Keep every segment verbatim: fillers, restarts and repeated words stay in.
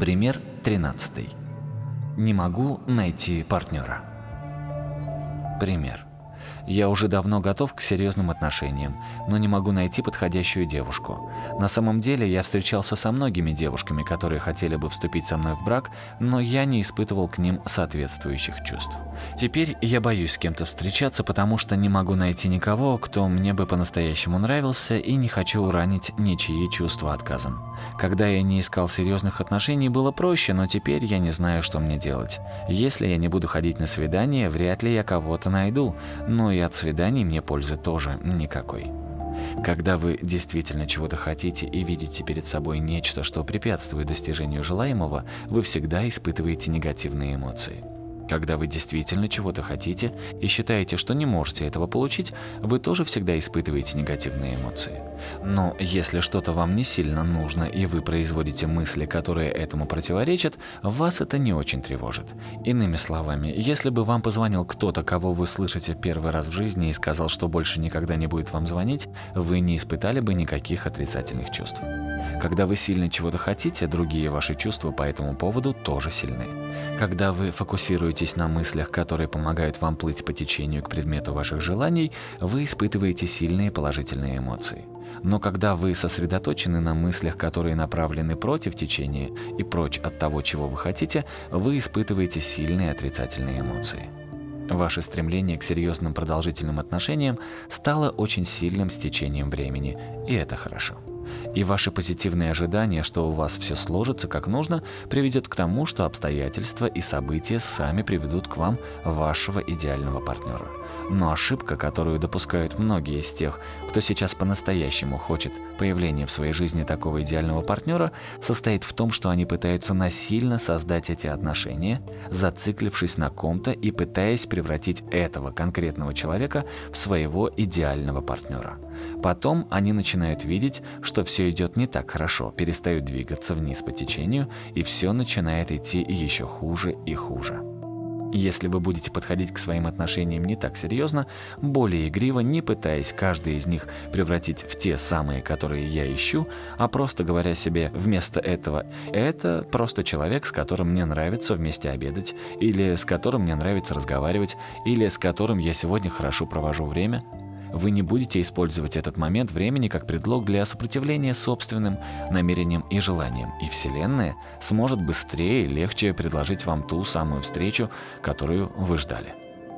Пример тринадцатый. Не могу найти партнера. Пример. Я уже давно готов к серьезным отношениям, но не могу найти подходящую девушку. На самом деле я встречался со многими девушками, которые хотели бы вступить со мной в брак, но я не испытывал к ним соответствующих чувств. Теперь я боюсь с кем-то встречаться, потому что не могу найти никого, кто мне бы по-настоящему нравился, и не хочу уранить ничьи чувства отказом. Когда я не искал серьезных отношений, было проще, но теперь я не знаю, что мне делать. Если я не буду ходить на свидания, вряд ли я кого-то найду, но и от свиданий мне пользы тоже никакой. Когда вы действительно чего-то хотите и видите перед собой нечто, что препятствует достижению желаемого, вы всегда испытываете негативные эмоции. Когда вы действительно чего-то хотите и считаете, что не можете этого получить, вы тоже всегда испытываете негативные эмоции. Но если что-то вам не сильно нужно и вы производите мысли, которые этому противоречат, вас это не очень тревожит. Иными словами, если бы вам позвонил кто-то, кого вы слышите первый раз в жизни и сказал, что больше никогда не будет вам звонить, вы не испытали бы никаких отрицательных чувств. Когда вы сильно чего-то хотите, другие ваши чувства по этому поводу тоже сильны. Когда вы фокусируетесь на мыслях, которые помогают вам плыть по течению к предмету ваших желаний, вы испытываете сильные положительные эмоции. Но когда вы сосредоточены на мыслях, которые направлены против течения и прочь от того, чего вы хотите, вы испытываете сильные отрицательные эмоции. Ваше стремление к серьезным продолжительным отношениям стало очень сильным с течением времени, и это хорошо. И ваши позитивные ожидания, что у вас все сложится как нужно, приведет к тому, что обстоятельства и события сами приведут к вам вашего идеального партнера. Но ошибка, которую допускают многие из тех, кто сейчас по-настоящему хочет появления в своей жизни такого идеального партнера, состоит в том, что они пытаются насильно создать эти отношения, зациклившись на ком-то и пытаясь превратить этого конкретного человека в своего идеального партнера. Потом они начинают видеть, что все идет не так хорошо, перестают двигаться вниз по течению, и все начинает идти еще хуже и хуже. Если вы будете подходить к своим отношениям не так серьезно, более игриво, не пытаясь каждый из них превратить в те самые, которые я ищу, а просто говоря себе вместо этого «это просто человек, с которым мне нравится вместе обедать», или «с которым мне нравится разговаривать», или «с которым я сегодня хорошо провожу время», вы не будете использовать этот момент времени как предлог для сопротивления собственным намерениям и желаниям, и Вселенная сможет быстрее и легче предложить вам ту самую встречу, которую вы ждали.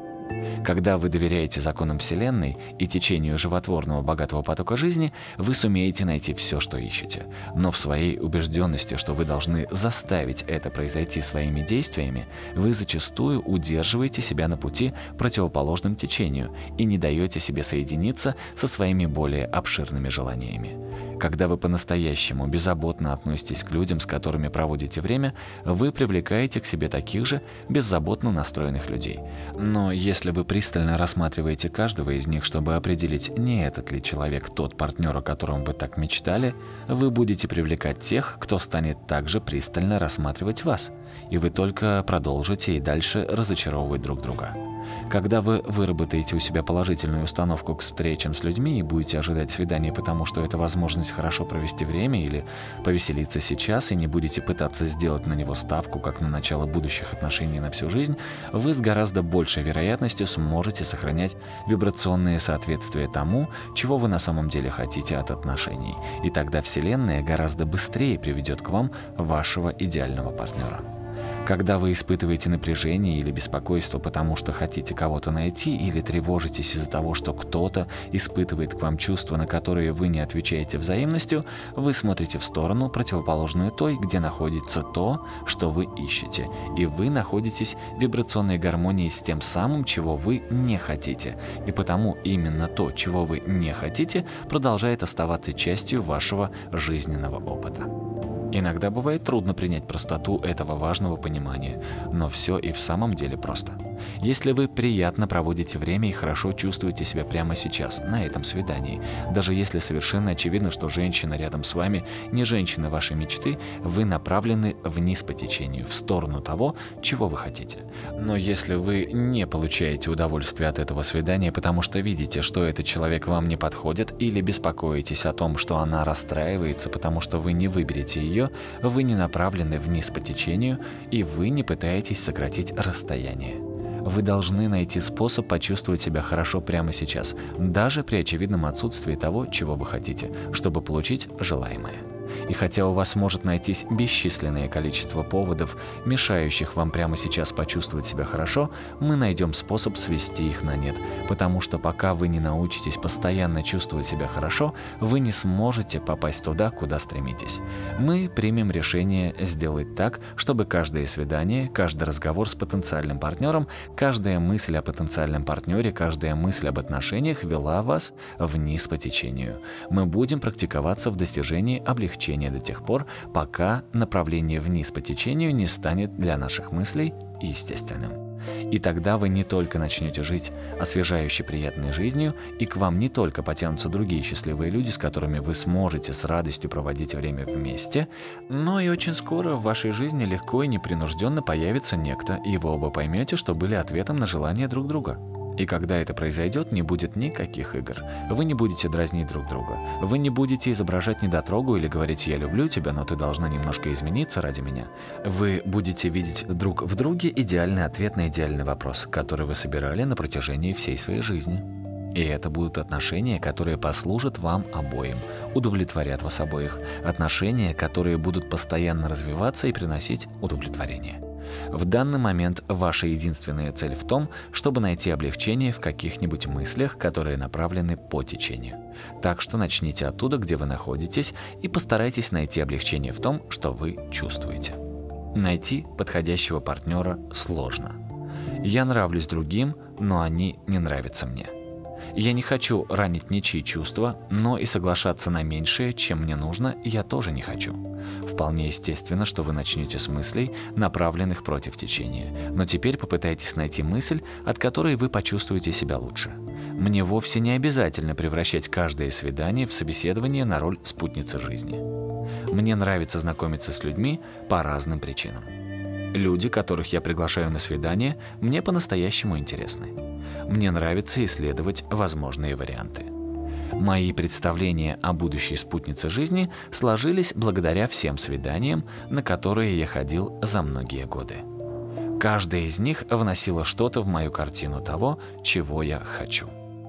Когда вы доверяете законам Вселенной и течению животворного богатого потока жизни, вы сумеете найти все, что ищете. Но в своей убежденности, что вы должны заставить это произойти своими действиями, вы зачастую удерживаете себя на пути противоположным течению и не даете себе соединиться со своими более обширными желаниями. Когда вы по-настоящему беззаботно относитесь к людям, с которыми проводите время, вы привлекаете к себе таких же беззаботно настроенных людей. Но если вы пристально рассматриваете каждого из них, чтобы определить, не этот ли человек тот партнер, о котором вы так мечтали, вы будете привлекать тех, кто станет также пристально рассматривать вас, и вы только продолжите и дальше разочаровывать друг друга. Когда вы выработаете у себя положительную установку к встречам с людьми и будете ожидать свидания, потому что это возможность хорошо провести время или повеселиться сейчас, и не будете пытаться сделать на него ставку, как на начало будущих отношений на всю жизнь, вы с гораздо большей вероятностью сможете сохранять вибрационные соответствия тому, чего вы на самом деле хотите от отношений. И тогда Вселенная гораздо быстрее приведет к вам вашего идеального партнера. Когда вы испытываете напряжение или беспокойство, потому что хотите кого-то найти, или тревожитесь из-за того, что кто-то испытывает к вам чувства, на которые вы не отвечаете взаимностью, вы смотрите в сторону, противоположную той, где находится то, что вы ищете, и вы находитесь в вибрационной гармонии с тем самым, чего вы не хотите, и потому именно то, чего вы не хотите, продолжает оставаться частью вашего жизненного опыта. Иногда бывает трудно принять простоту этого важного понимания, но все и в самом деле просто. Если вы приятно проводите время и хорошо чувствуете себя прямо сейчас, на этом свидании, даже если совершенно очевидно, что женщина рядом с вами не женщина вашей мечты, вы направлены вниз по течению, в сторону того, чего вы хотите. Но если вы не получаете удовольствия от этого свидания, потому что видите, что этот человек вам не подходит, или беспокоитесь о том, что она расстраивается, потому что вы не выберете ее, вы не направлены вниз по течению, и вы не пытаетесь сократить расстояние. Вы должны найти способ почувствовать себя хорошо прямо сейчас, даже при очевидном отсутствии того, чего вы хотите, чтобы получить желаемое. И хотя у вас может найтись бесчисленное количество поводов, мешающих вам прямо сейчас почувствовать себя хорошо, мы найдем способ свести их на нет, потому что пока вы не научитесь постоянно чувствовать себя хорошо, вы не сможете попасть туда, куда стремитесь. Мы примем решение сделать так, чтобы каждое свидание, каждый разговор с потенциальным партнером, каждая мысль о потенциальном партнере, каждая мысль об отношениях вела вас вниз по течению. Мы будем практиковаться в достижении облегчения до тех пор, пока направление вниз по течению не станет для наших мыслей естественным. И тогда вы не только начнете жить освежающей приятной жизнью, и к вам не только потянутся другие счастливые люди, с которыми вы сможете с радостью проводить время вместе, но и очень скоро в вашей жизни легко и непринужденно появится некто, и вы оба поймете, что были ответом на желание друг друга. И когда это произойдет, не будет никаких игр. Вы не будете дразнить друг друга. Вы не будете изображать недотрогу или говорить «я люблю тебя, но ты должна немножко измениться ради меня». Вы будете видеть друг в друге идеальный ответ на идеальный вопрос, который вы собирали на протяжении всей своей жизни. И это будут отношения, которые послужат вам обоим, удовлетворят вас обоих. Отношения, которые будут постоянно развиваться и приносить удовлетворение. В данный момент ваша единственная цель в том, чтобы найти облегчение в каких-нибудь мыслях, которые направлены по течению. Так что начните оттуда, где вы находитесь, и постарайтесь найти облегчение в том, что вы чувствуете. Найти подходящего партнера сложно. Я нравлюсь другим, но они не нравятся мне. Я не хочу ранить ничьи чувства, но и соглашаться на меньшее, чем мне нужно, я тоже не хочу. Вполне естественно, что вы начнете с мыслей, направленных против течения, но теперь попытайтесь найти мысль, от которой вы почувствуете себя лучше. Мне вовсе не обязательно превращать каждое свидание в собеседование на роль спутницы жизни. Мне нравится знакомиться с людьми по разным причинам. Люди, которых я приглашаю на свидание, мне по-настоящему интересны. Мне нравится исследовать возможные варианты. Мои представления о будущей спутнице жизни сложились благодаря всем свиданиям, на которые я ходил за многие годы. Каждая из них вносила что-то в мою картину того, чего я хочу.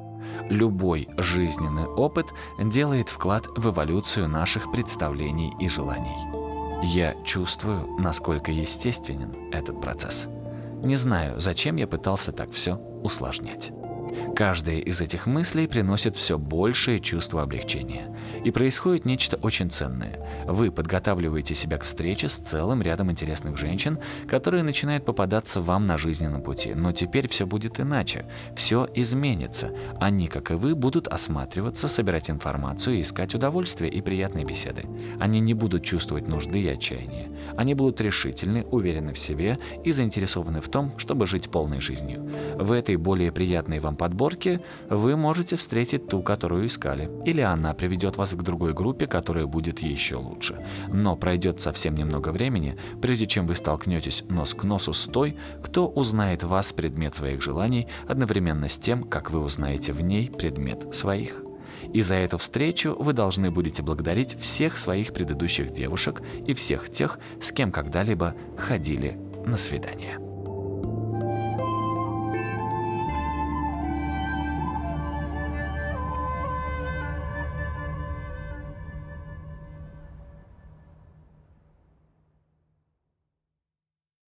Любой жизненный опыт делает вклад в эволюцию наших представлений и желаний. Я чувствую, насколько естественен этот процесс. Не знаю, зачем я пытался так все усложнять. Каждая из этих мыслей приносит все большее чувство облегчения. И происходит нечто очень ценное. Вы подготавливаете себя к встрече с целым рядом интересных женщин, которые начинают попадаться вам на жизненном пути. Но теперь все будет иначе. Все изменится. Они, как и вы, будут осматриваться, собирать информацию и искать удовольствие и приятные беседы. Они не будут чувствовать нужды и отчаяния. Они будут решительны, уверены в себе и заинтересованы в том, чтобы жить полной жизнью. В этой более приятной вам подборке вы можете встретить ту, которую искали. Или она приведет вас к другой группе, которая будет еще лучше. Но пройдет совсем немного времени, прежде чем вы столкнетесь нос к носу с той, кто узнает вас предмет своих желаний одновременно с тем, как вы узнаете в ней предмет своих. И за эту встречу вы должны будете благодарить всех своих предыдущих девушек и всех тех, с кем когда-либо ходили на свидание.